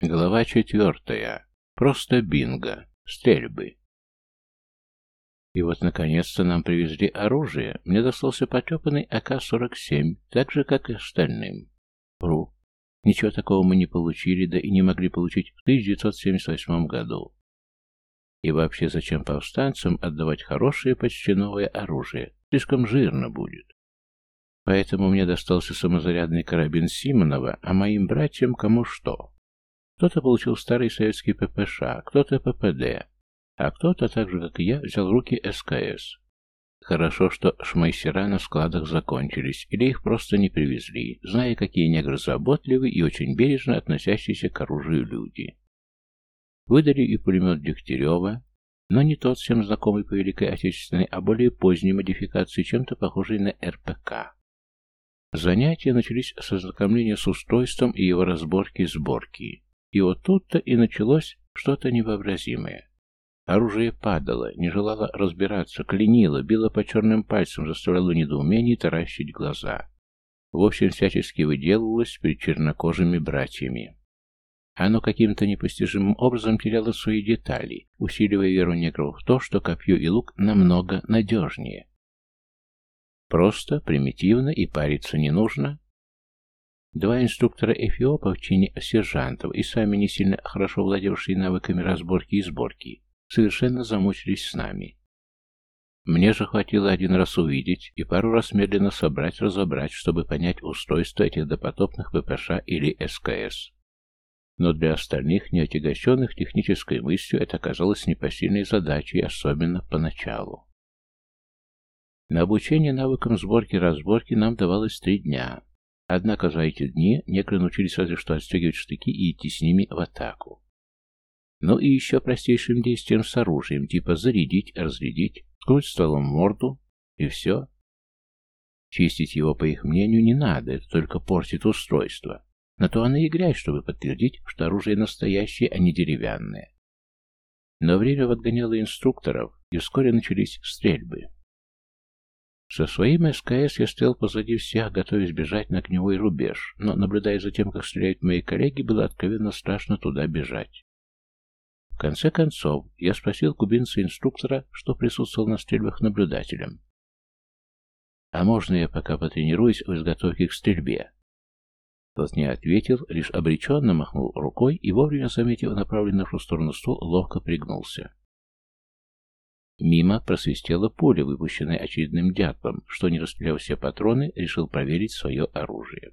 Глава 4. Просто бинго. Стрельбы. И вот, наконец-то, нам привезли оружие. Мне достался потрепанный АК-47, так же, как и остальным. Вру. Ничего такого мы не получили, да и не могли получить в 1978 году. И вообще, зачем повстанцам отдавать хорошее, почти новое оружие? Слишком жирно будет. Поэтому мне достался самозарядный карабин Симонова, а моим братьям кому что. Кто-то получил старый советский ППШ, кто-то ППД, а кто-то, так же как и я, взял в руки СКС. Хорошо, что шмайсера на складах закончились, или их просто не привезли, зная, какие негры заботливые и очень бережно относящиеся к оружию люди. Выдали и пулемет Дегтярева, но не тот, всем знакомый по Великой Отечественной, а более поздней модификации, чем-то похожей на РПК. Занятия начались с ознакомления с устройством и его разборки и сборки. И вот тут-то и началось что-то невообразимое. Оружие падало, не желало разбираться, клинило, било по черным пальцам, заставляло недоумение таращить глаза. В общем, всячески выделывалось перед чернокожими братьями. Оно каким-то непостижимым образом теряло свои детали, усиливая веру негров в то, что копье и лук намного надежнее. Просто, примитивно и париться не нужно. Два инструктора эфиопа в чине сержантов и сами не сильно хорошо владевшие навыками разборки и сборки совершенно замучились с нами. Мне же хватило один раз увидеть и пару раз медленно разобрать, чтобы понять устройство этих допотопных ППШ или СКС. Но для остальных, не отягощенных технической мыслью, это оказалось непосильной задачей, особенно поначалу. На обучение навыкам сборки и разборки нам давалось 3 дня. Однако за эти дни негры научились разве что отстегивать штыки и идти с ними в атаку. Ну и еще простейшим действием с оружием, типа зарядить, разрядить, ткнуть стволом в морду, и все. Чистить его, по их мнению, не надо, это только портит устройство. На то оно и грязь, чтобы подтвердить, что оружие настоящее, а не деревянное. Но время подгоняло инструкторов, и вскоре начались стрельбы. Со своим СКС я стоял позади всех, готовясь бежать на огневой рубеж, но, наблюдая за тем, как стреляют мои коллеги, было откровенно страшно туда бежать. В конце концов, я спросил кубинца-инструктора, что присутствовал на стрельбах наблюдателем. «А можно я пока потренируюсь в изготовке к стрельбе?» Тот не ответил, лишь обреченно махнул рукой и, вовремя заметив направленный в нашу сторону ствол, ловко пригнулся. Мимо просвистела пуля, выпущенная очередным дятлом, что, не расстреляв все патроны, решил проверить свое оружие.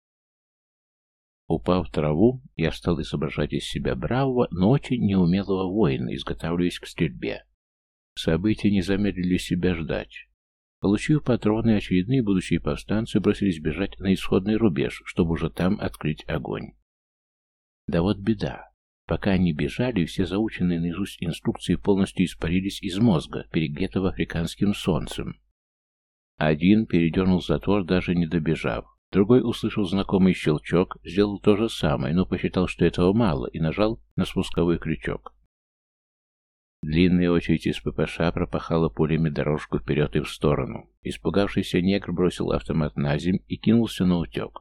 Упав в траву, я стал изображать из себя бравого, но очень неумелого воина, изготавливаясь к стрельбе. События не замедлили себя ждать. Получив патроны, очередные будущие повстанцы бросились бежать на исходный рубеж, чтобы уже там открыть огонь. Да вот беда. Пока они бежали, все заученные наизусть инструкции полностью испарились из мозга, перегретого африканским солнцем. Один передернул затвор, даже не добежав. Другой, услышав знакомый щелчок, сделал то же самое, но посчитал, что этого мало, и нажал на спусковой крючок. Длинная очередь из ППШ пропахала пулями дорожку вперед и в сторону. Испугавшийся негр бросил автомат на землю и кинулся наутек.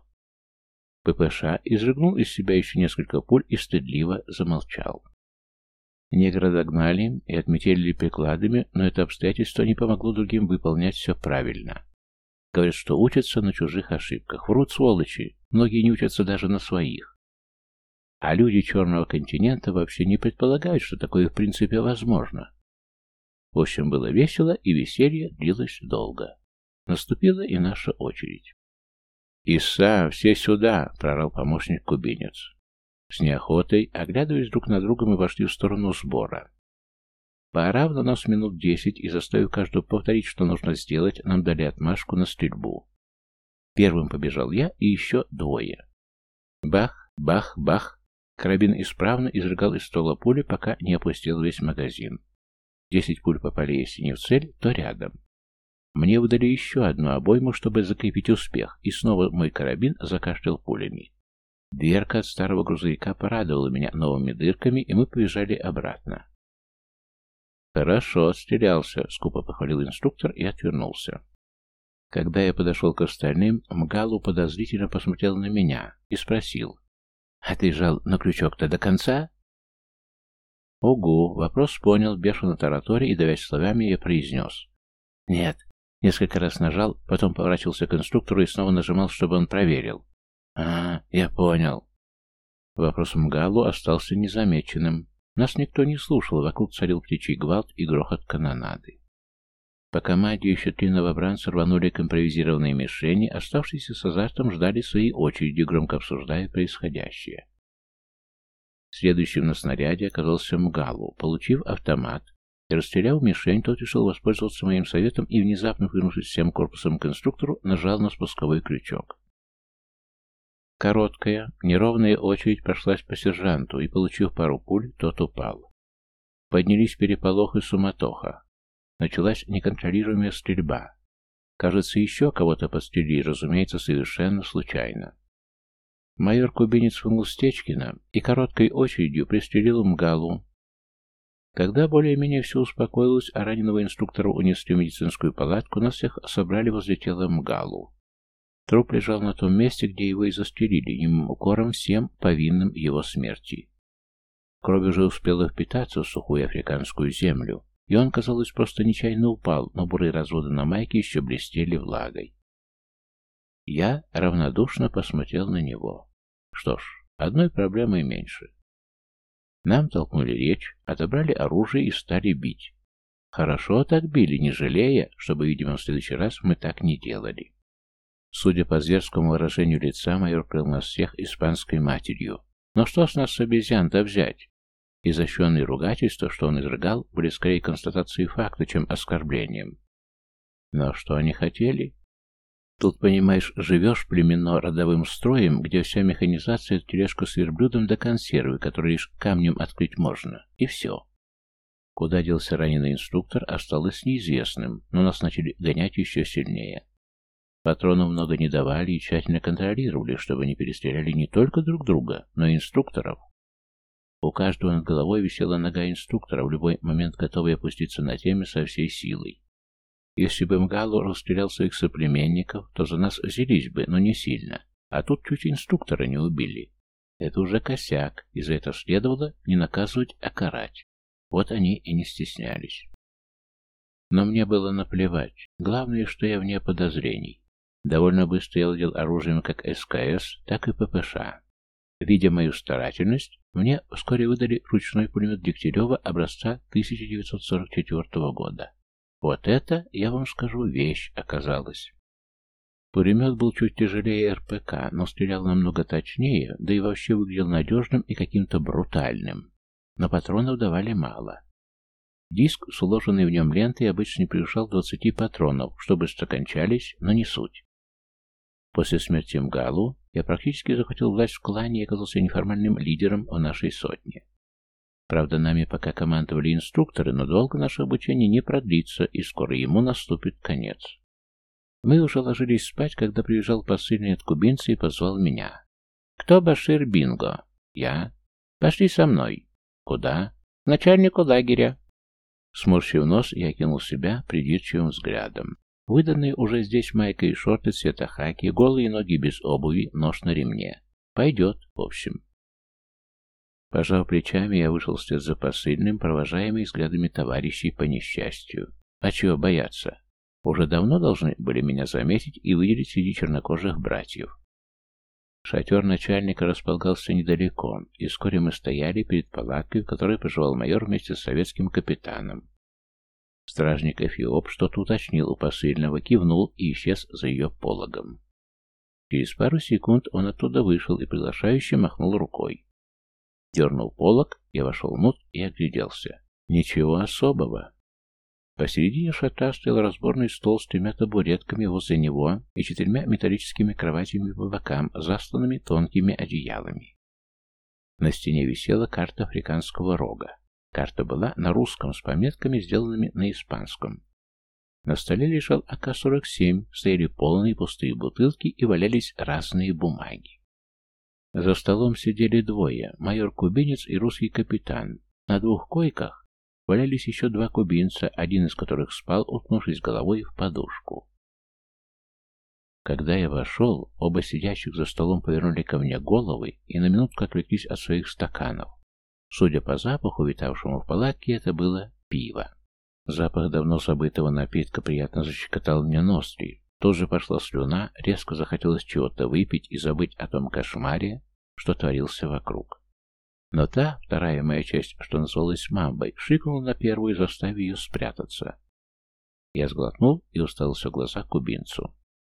ППШ изрыгнул из себя еще несколько пуль и стыдливо замолчал. Негра догнали и отметили прикладами, но это обстоятельство не помогло другим выполнять все правильно. Говорят, что учатся на чужих ошибках. Врут, сволочи. Многие не учатся даже на своих. А люди Черного континента вообще не предполагают, что такое в принципе возможно. В общем, было весело, и веселье длилось долго. Наступила и наша очередь. «Иса, все сюда!» — прорал помощник-кубинец. С неохотой, оглядываясь друг на друга, мы вошли в сторону сбора. Поорав на нас минут 10 и заставив каждого повторить, что нужно сделать, нам дали отмашку на стрельбу. Первым побежал я и еще 2. Бах, бах, бах. Карабин исправно изрыгал из ствола пули, пока не опустил весь магазин. 10 пуль попали, если не в цель, то рядом. Мне выдали еще одну обойму, чтобы закрепить успех, и снова мой карабин закашлял пулями. Дверка от старого грузовика порадовала меня новыми дырками, и мы побежали обратно. «Хорошо, отстрелялся», — скупо похвалил инструктор и отвернулся. Когда я подошел к остальным, Мгалу подозрительно посмотрел на меня и спросил: «А ты жал на крючок-то до конца?» «Угу», вопрос понял, бешено тараторя и, давясь словами, я произнес. «Нет». Несколько раз нажал, потом поворачивался к инструктору и снова нажимал, чтобы он проверил. Я понял». Вопрос Мгалу остался незамеченным. Нас никто не слушал, вокруг царил птичий гвалт и грохот канонады. По команде еще 3 новобранца рванули к импровизированной мишени, оставшиеся с азартом ждали своей очереди, громко обсуждая происходящее. Следующим на снаряде оказался Мгалу. Получив автомат и расстреляв мишень, тот решил воспользоваться моим советом и, внезапно повернувшись всем корпусом к инструктору, нажал на спусковой крючок. Короткая, неровная очередь прошлась по сержанту, и, получив пару пуль, тот упал. Поднялись переполох и суматоха. Началась неконтролируемая стрельба. Кажется, еще кого-то подстрелили, разумеется, совершенно случайно. Майор Кубинец вынул Стечкина и короткой очередью пристрелил Мгалу. Когда более-менее все успокоилось, а раненого инструктора унесли в медицинскую палатку, нас всех собрали возле тела Мгалу. Труп лежал на том месте, где его и застрелили, немым укором всем повинным его смерти. Кровь уже успела впитаться в сухую африканскую землю, и он, казалось, просто нечаянно упал, но бурые разводы на майке еще блестели влагой. Я равнодушно посмотрел на него. Что ж, одной проблемой меньше. Нам толкнули речь, отобрали оружие и стали бить. Хорошо так били, не жалея, чтобы, видимо, в следующий раз мы так не делали. Судя по зверскому выражению лица, майор крыл нас всех испанской матерью. Но что с нас с обезьян-то взять? Изощренные ругательства, что он изрыгал, были скорее констатацией факта, чем оскорблением. Но что они хотели? Тут, понимаешь, живешь племенно-родовым строем, где вся механизация — это тележка с верблюдом до консервы, которую лишь камнем открыть можно. И все. Куда делся раненый инструктор, осталось неизвестным, но нас начали гонять еще сильнее. Патронов много не давали и тщательно контролировали, чтобы не перестреляли не только друг друга, но и инструкторов. У каждого над головой висела нога инструктора, в любой момент готовый опуститься на теме со всей силой. Если бы Мгалу расстрелял своих соплеменников, то за нас взялись бы, но не сильно. А тут чуть инструктора не убили. Это уже косяк, и за это следовало не наказывать, а карать. Вот они и не стеснялись. Но мне было наплевать. Главное, что я вне подозрений. Довольно быстро я владел оружием как СКС, так и ППШ. Видя мою старательность, мне вскоре выдали ручной пулемет Дегтярева образца 1944 года. Вот это, я вам скажу, вещь оказалась. Пулемет был чуть тяжелее РПК, но стрелял намного точнее, да и вообще выглядел надежным и каким-то брутальным. Но патронов давали мало. Диск с уложенной в нем лентой обычно не превышал 20 патронов, что быстро кончались, но не суть. После смерти Мгалу я практически захватил власть в клане и оказался неформальным лидером в нашей сотне. Правда, нами пока командовали инструкторы, но долго наше обучение не продлится, и скоро ему наступит конец. Мы уже ложились спать, когда приезжал посыльный от кубинца и позвал меня. «Кто Башир Бинго?» «Я». «Пошли со мной». «Куда?» «К начальнику лагеря». Сморщив нос, я кинул себя придирчивым взглядом. Выданные уже здесь майка и шорты цвета хаки, голые ноги без обуви, нож на ремне. Пойдет, в общем. Пожав плечами, я вышел вслед за посыльным, провожаемый взглядами товарищей по несчастью. А чего бояться? Уже давно должны были меня заметить и выделить среди чернокожих братьев. Шатер начальника располагался недалеко, и вскоре мы стояли перед палаткой, в которой проживал майор вместе с советским капитаном. Стражник Эфиоп что-то уточнил у посыльного, кивнул и исчез за ее пологом. Через пару секунд он оттуда вышел и приглашающе махнул рукой. Дернул полог, я вошел внутрь и огляделся. Ничего особого. Посередине шатра стоял разборный стол с 3 табуретками возле него и 4 металлическими кроватями по бокам, застланными тонкими одеялами. На стене висела карта Африканского рога. Карта была на русском с пометками, сделанными на испанском. На столе лежал АК-47, стояли полные пустые бутылки и валялись разные бумаги. За столом сидели двое, майор Кубинец и русский капитан. На 2 койках валялись еще 2 кубинца, один из которых спал, уткнувшись головой в подушку. Когда я вошел, оба сидящих за столом повернули ко мне головы и на минутку отвлеклись от своих стаканов. Судя по запаху, витавшему в палатке, это было пиво. Запах давно забытого напитка приятно защекотал мне ноздри. Тут же пошла слюна, резко захотелось чего-то выпить и забыть о том кошмаре, что творился вокруг. Но та, вторая моя часть, что называлась мамбой, шикнула на первую, заставив ее спрятаться. Я сглотнул и уставился в глаза кубинцу.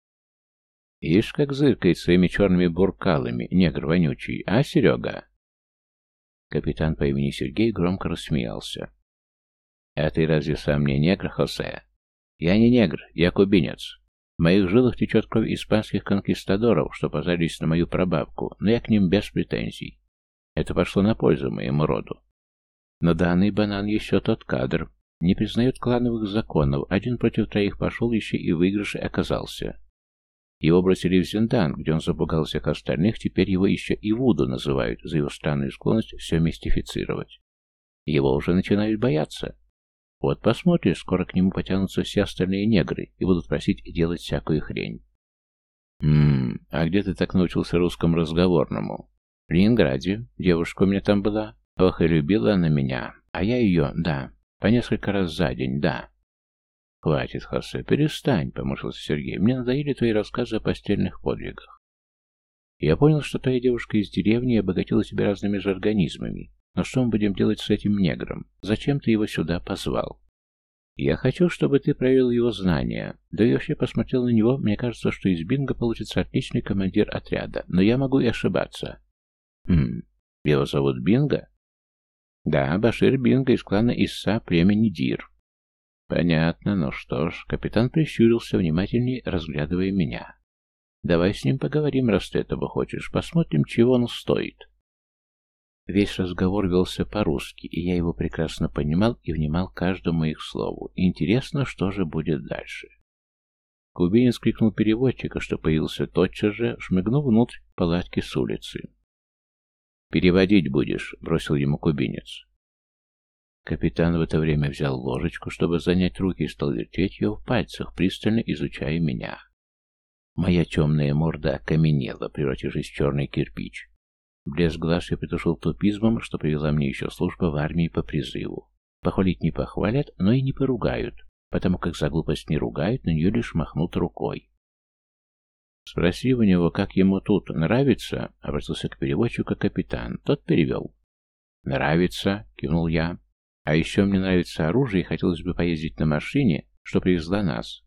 «Ишь, как зыркает своими черными буркалами, негр вонючий, а, Серега?» Капитан по имени Сергей громко рассмеялся. «А ты разве сам не негр, Хосе?» «Я не негр, я кубинец. В моих жилах течет кровь испанских конкистадоров, что позарились на мою прабабку, но я к ним без претензий. Это пошло на пользу моему роду. Но данный банан еще тот кадр. Не признает клановых законов, один против троих пошел, еще и в выигрыше оказался. Его бросили в Зиндан, где он запугал всех остальных, теперь его еще и Вуду называют за его странную склонность все мистифицировать. Его уже начинают бояться. Вот посмотришь, скоро к нему потянутся все остальные негры и будут просить делать всякую хрень. А где ты так научился русскому разговорному? В Ленинграде. Девушка у меня там была. Ох, и любила она меня. А я ее, да, по несколько раз за день, да. Хватит, Хосе, перестань, поморщился Сергей. Мне надоели твои рассказы о постельных подвигах. Я понял, что твоя девушка из деревни обогатила себя разными же организмами. Но что мы будем делать с этим негром? Зачем ты его сюда позвал? Я хочу, чтобы ты проверил его знания. Да и вообще посмотрел на него. Мне кажется, что из Бинго получится отличный командир отряда. Но я могу и ошибаться. Его зовут Бинго? Да, Башир Бинго из клана Исса, племени Дир. Понятно, ну что ж. Капитан прищурился, внимательнее разглядывая меня. Давай с ним поговорим, раз ты этого хочешь. Посмотрим, чего он стоит. Весь разговор велся по-русски, и я его прекрасно понимал и внимал каждому их слову. Интересно, что же будет дальше. Кубинец крикнул переводчика, что появился тотчас же, шмыгнув внутрь палатки с улицы. «Переводить будешь», — бросил ему кубинец. Капитан в это время взял ложечку, чтобы занять руки, и стал вертеть ее в пальцах, пристально изучая меня. Моя темная морда окаменела, превратившись в черный кирпич. Блеск глаз я притушил тупизмом, что привела мне еще служба в армии по призыву. Похвалить не похвалят, но и не поругают, потому как за глупость не ругают, на нее лишь махнут рукой. «Спроси у него, как ему тут, нравится?» — обратился к переводчику капитан. Тот перевел. «Нравится», — кивнул я. «А еще мне нравится оружие, и хотелось бы поездить на машине, что привезла нас».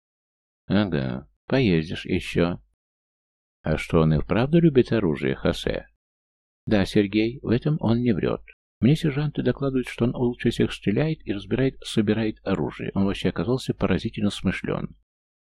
«Ага, поездишь еще». «А что, он и вправду любит оружие, Хосе?» «Да, Сергей, в этом он не врет. Мне сержанты докладывают, что он лучше всех стреляет и собирает оружие. Он вообще оказался поразительно смышлен».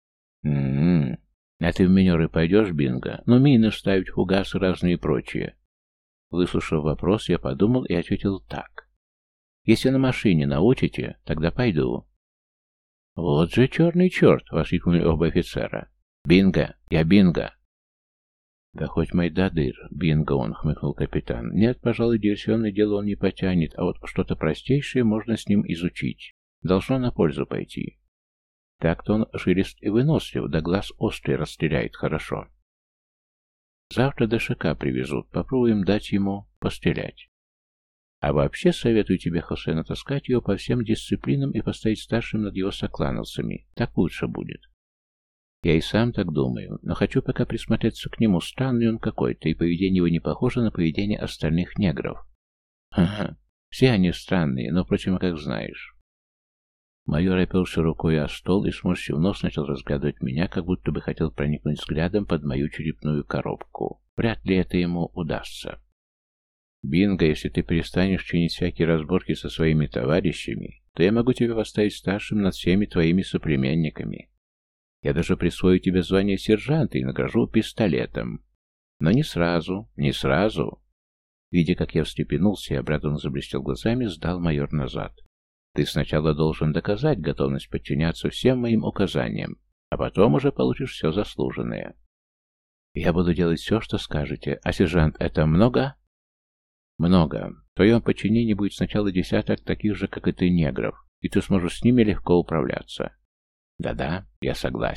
«А ты в минеры пойдешь, Бинго? Ну, мины ставить, фугасы разные и прочее». Выслушав вопрос, я подумал и ответил так. «Если на машине научите, тогда пойду». «Вот же черный черт!» — воскликнули оба офицера. «Бинго! Я Бинго!» «Да хоть Майдадыр, Бинго он», — хмыкнул капитан. «Нет, пожалуй, диверсионное дело он не потянет, а вот что-то простейшее можно с ним изучить. Должно на пользу пойти. Так-то он жилист и вынослив, да глаз острый расстреляет хорошо. Завтра ДШК привезут, попробуем дать ему пострелять. А вообще советую тебе, Хосе, натаскать его по всем дисциплинам и поставить старшим над его соклановцами. Так лучше будет». Я и сам так думаю, но хочу пока присмотреться к нему. Странный он какой-то, и поведение его не похоже на поведение остальных негров. Ага, все они странные, но, впрочем, как знаешь. Майор оперся рукой о стол и, сморщив нос, начал разглядывать меня, как будто бы хотел проникнуть взглядом под мою черепную коробку. Вряд ли это ему удастся. «Бинго, если ты перестанешь чинить всякие разборки со своими товарищами, то я могу тебя поставить старшим над всеми твоими соплеменниками. Я даже присвою тебе звание сержанта и награжу пистолетом. Но не сразу, не сразу». Видя, как я встрепенулся и обрадованно заблестел глазами, сдал майор назад. «Ты сначала должен доказать готовность подчиняться всем моим указаниям, а потом уже получишь все заслуженное». «Я буду делать все, что скажете. А сержант, это много?» «Много. В твоем подчинении будет сначала 10 таких же, как и ты, негров, и ты сможешь с ними легко управляться». «Да-да, я согласен.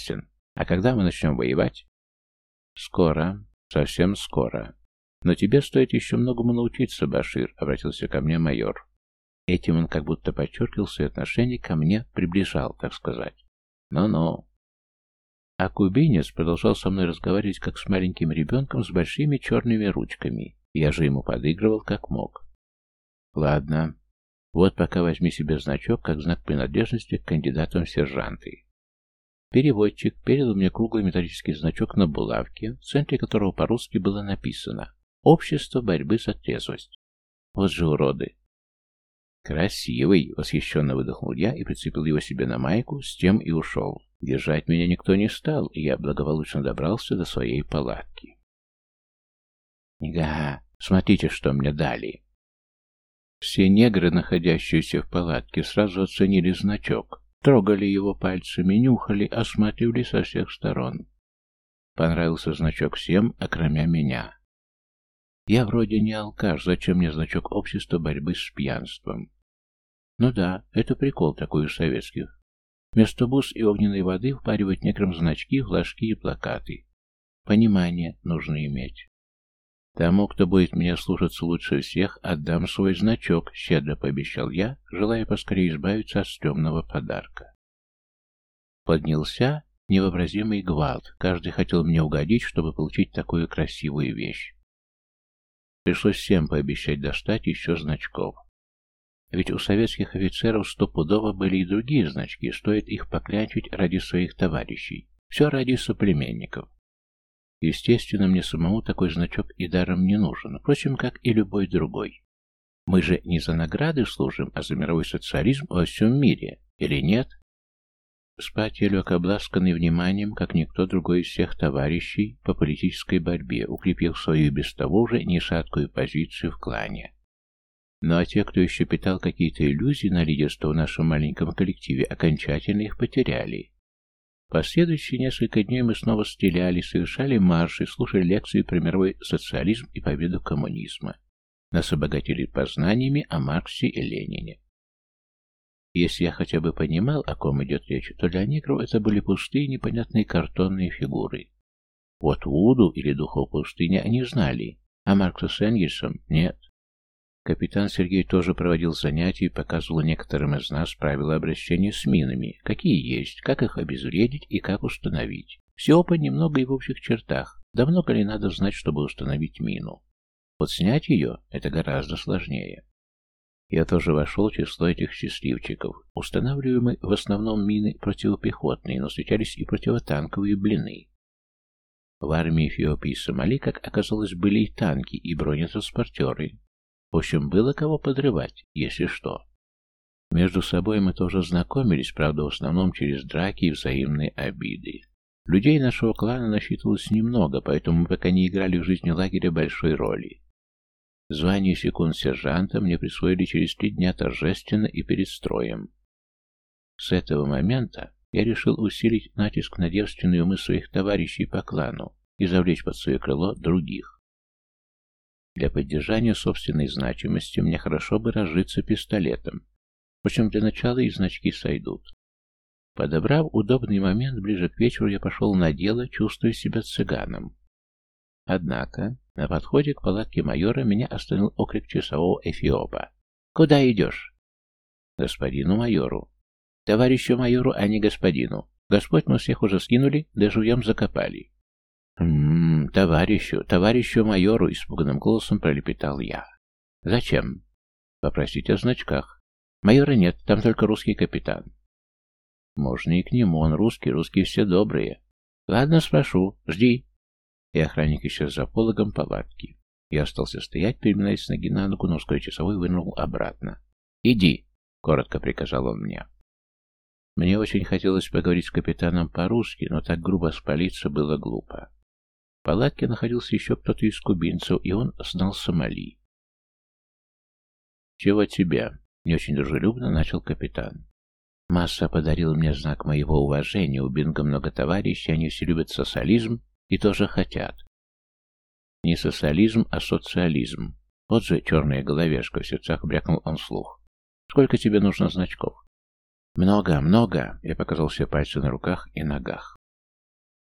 А когда мы начнем воевать? Скоро. Совсем скоро. Но тебе стоит еще многому научиться, Башир, обратился ко мне майор. Этим он как будто подчеркивал свои отношения ко мне, приближал, так сказать. Ну-ну. А кубинец продолжал со мной разговаривать, как с маленьким ребенком с большими черными ручками. Я же ему подыгрывал, как мог. Ладно. Вот пока возьми себе значок, как знак принадлежности к кандидатам в сержанты. Переводчик передал мне круглый металлический значок на булавке, в центре которого по-русски было написано «Общество борьбы за трезвость». Вот же уроды. «Красивый!» — восхищенно выдохнул я и прицепил его себе на майку, с тем и ушел. Держать меня никто не стал, и я благополучно добрался до своей палатки. «Га, смотрите, что мне дали!» Все негры, находящиеся в палатке, сразу оценили значок, трогали его пальцами, нюхали, осматривали со всех сторон. Понравился значок всем, окромя меня. Я вроде не алкаш, зачем мне значок общества борьбы с пьянством? Ну да, это прикол такой у советских. Вместо бус и огненной воды впаривать неграм значки, флажки и плакаты. Понимание нужно иметь. Тому, кто будет меня слушаться лучше всех, отдам свой значок, щедро пообещал я, желая поскорее избавиться от стрёмного подарка. Поднялся невообразимый гвалт. Каждый хотел мне угодить, чтобы получить такую красивую вещь. Пришлось всем пообещать достать еще значков. Ведь у советских офицеров стопудово были и другие значки, стоит их поклянчить ради своих товарищей. Все ради соплеменников. Естественно, мне самому такой значок и даром не нужен, впрочем, как и любой другой. Мы же не за награды служим, а за мировой социализм во всем мире, или нет? Спать я лег обласканный вниманием, как никто другой из всех товарищей по политической борьбе, укрепив свою без того же нешаткую позицию в клане. Ну а те, кто еще питал какие-то иллюзии на лидерство в нашем маленьком коллективе, окончательно их потеряли. Последующие несколько дней мы снова стреляли, совершали марши, слушали лекции про мировой социализм и победу коммунизма. Нас обогатили познаниями о Марксе и Ленине. Если я хотя бы понимал, о ком идет речь, то для негров это были пустые непонятные картонные фигуры. Вот Вуду или духов пустыни они знали, а Маркса с Энгельсом нет. Капитан Сергей тоже проводил занятия и показывал некоторым из нас правила обращения с минами, какие есть, как их обезвредить и как установить. Всего понемногу и в общих чертах. Да много ли надо знать, чтобы установить мину? Вот снять ее – это гораздо сложнее. Я тоже вошел в число этих счастливчиков. Устанавливаемые в основном мины противопехотные, но встречались и противотанковые блины. В армии Эфиопии и Сомали, как оказалось, были и танки, и бронетранспортеры. В общем, было кого подрывать, если что. Между собой мы тоже знакомились, правда, в основном через драки и взаимные обиды. Людей нашего клана насчитывалось немного, поэтому мы пока не играли в жизни лагеря большой роли. Звание секунд-сержанта мне присвоили через 3 дня торжественно и перед строем. С этого момента я решил усилить натиск на девственные умы своих товарищей по клану и завлечь под свое крыло других. Для поддержания собственной значимости мне хорошо бы разжиться пистолетом. Впрочем, для начала и значки сойдут. Подобрав удобный момент, ближе к вечеру я пошел на дело, чувствуя себя цыганом. Однако, на подходе к палатке майора меня остановил окрик часового Эфиопа. «Куда идешь?» «Господину майору». «Товарищу майору, а не господину. Господь мы всех уже скинули, да живьем закопали». Товарищу майору», — испуганным голосом пролепетал я. «Зачем?» «Попросить о значках». «Майора нет, там только русский капитан». «Можно и к нему, он русский, русские все добрые». «Ладно, спрошу, жди». И охранник исчез за пологом палатки. Я остался стоять, переминаясь с ноги на ногу, но вскоре часовой вынырнул обратно. «Иди», — коротко приказал он мне. Мне очень хотелось поговорить с капитаном по-русски, но так грубо спалиться было глупо. В палатке находился еще кто-то из кубинцев, и он знал Сомали. «Чего тебе?» — не очень дружелюбно начал капитан. «Масса подарил мне знак моего уважения. У Бинга много товарищей, они все любят социализм и тоже хотят». «Не социализм, а социализм. Вот же черная головешка», — в сердцах брякнул он вслух. «Сколько тебе нужно значков?» «Много, много», — я показал все пальцы на руках и ногах.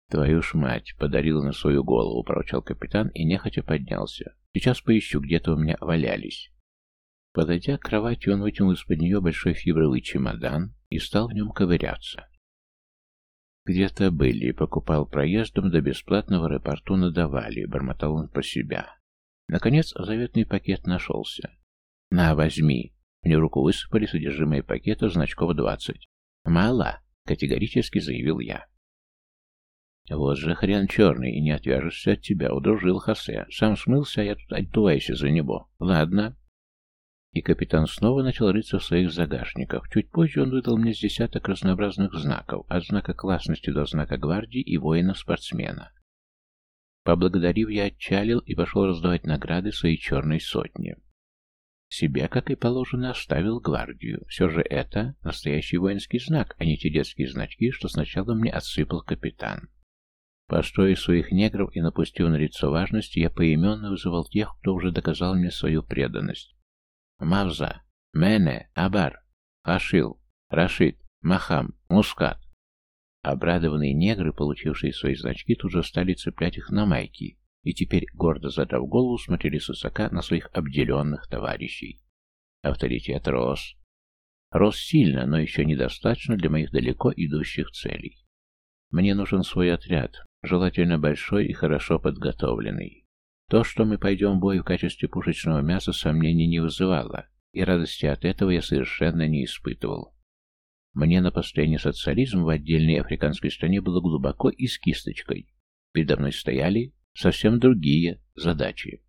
«Твою ж мать, подарил на свою голову», — проворчал капитан и нехотя поднялся. «Сейчас поищу, где-то у меня валялись». Подойдя к кровати, он вытянул из-под нее большой фибровый чемодан и стал в нем ковыряться. «Где-то были, покупал проездом, да бесплатно в аэропорту надавали», — бормотал он про себя. Наконец, заветный пакет нашелся. «На, возьми». Мне в руку высыпали содержимое пакета значков 20. «Мало», — категорически заявил я. «Вот же хрен черный, и не отвяжешься от тебя», — удружил Хосе. «Сам смылся, а я тут отдуваюсь за него. Ладно». И капитан снова начал рыться в своих загашниках. Чуть позже он выдал мне с десяток разнообразных знаков, от знака классности до знака гвардии и воина-спортсмена. Поблагодарив, я отчалил и пошел раздавать награды своей черной сотне. Себе, как и положено, оставил гвардию. Все же это настоящий воинский знак, а не те детские значки, что сначала мне отсыпал капитан. Построив своих негров и напустив на лицо важности, я поименно вызывал тех, кто уже доказал мне свою преданность. Мавза, Мене, Абар, Хашил, Рашид, Махам, Мускат. Обрадованные негры, получившие свои значки, тут же стали цеплять их на майки, и теперь, гордо задрав голову, смотрели с высока на своих обделенных товарищей. Авторитет рос. Рос сильно, но еще недостаточно для моих далеко идущих целей. Мне нужен свой отряд, желательно большой и хорошо подготовленный. То, что мы пойдем в бой в качестве пушечного мяса, сомнений не вызывало, и радости от этого я совершенно не испытывал. Мне на построение социализма в отдельной африканской стране было глубоко и с кисточкой. Передо мной стояли совсем другие задачи.